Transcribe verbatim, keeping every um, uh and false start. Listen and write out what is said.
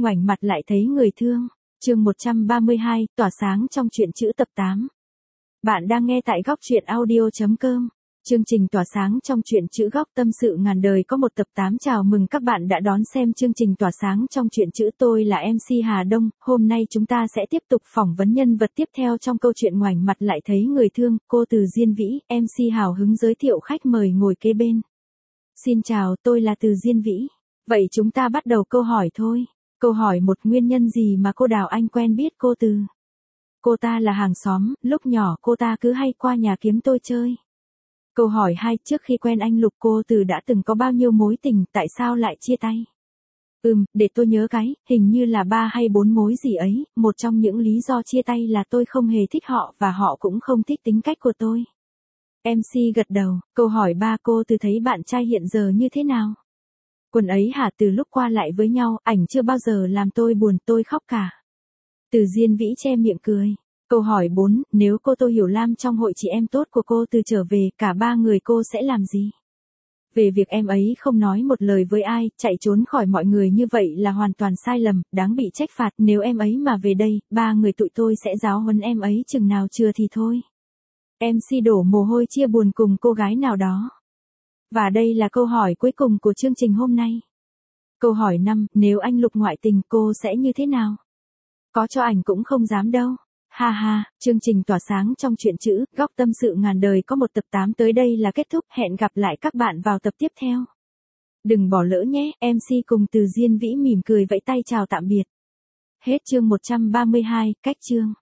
ngoảnh mặt lại thấy người thương. Chương một trăm ba mươi hai, tỏa sáng trong truyện chữ tập tám. Bạn đang nghe tại góc truyện audio chấm com. Chương trình tỏa sáng trong truyện chữ góc tâm sự ngàn đời có một tập tám. Chào mừng các bạn đã đón xem chương trình tỏa sáng trong truyện chữ. Tôi là em xê Hà Đông. Hôm nay chúng ta sẽ tiếp tục phỏng vấn nhân vật tiếp theo trong câu chuyện ngoảnh mặt lại thấy người thương, cô Từ Diên Vĩ. em xê hào hứng giới thiệu khách mời ngồi kế bên. Xin chào, tôi là Từ Diên Vĩ. Vậy chúng ta bắt đầu câu hỏi thôi. Câu hỏi một, nguyên nhân gì mà cô Đào Anh quen biết cô Từ? Cô ta là hàng xóm, lúc nhỏ cô ta cứ hay qua nhà kiếm tôi chơi. Câu hỏi hai, trước khi quen anh Lục cô Từ đã từng có bao nhiêu mối tình, tại sao lại chia tay? Ừm, để tôi nhớ cái, hình như là ba hay bốn mối gì ấy, một trong những lý do chia tay là tôi không hề thích họ và họ cũng không thích tính cách của tôi. em xê gật đầu. Câu hỏi ba, cô Từ thấy bạn trai hiện giờ như thế nào? Quần ấy hả? Từ lúc qua lại với nhau, ảnh chưa bao giờ làm tôi buồn, tôi khóc cả. Từ Diên Vĩ che miệng cười. Câu hỏi bốn, nếu cô Tô Hiểu Lam trong hội chị em tốt của cô Từ trở về, cả ba người cô sẽ làm gì? Về việc em ấy không nói một lời với ai, chạy trốn khỏi mọi người như vậy là hoàn toàn sai lầm, đáng bị trách phạt. Nếu em ấy mà về đây, ba người tụi tôi sẽ giáo huấn em ấy chừng nào chưa thì thôi. em xê đổ mồ hôi chia buồn cùng cô gái nào đó. Và đây là câu hỏi cuối cùng của chương trình hôm nay. Câu hỏi năm, nếu anh Lục ngoại tình cô sẽ như thế nào? Có cho ảnh cũng không dám đâu. Ha ha, chương trình tỏa sáng trong truyện chữ, góc tâm sự ngàn đời có một tập tám tới đây là kết thúc. Hẹn gặp lại các bạn vào tập tiếp theo. Đừng bỏ lỡ nhé, em xê cùng Từ Diên Vĩ mỉm cười vẫy tay chào tạm biệt. Hết chương một trăm ba mươi hai, cách chương.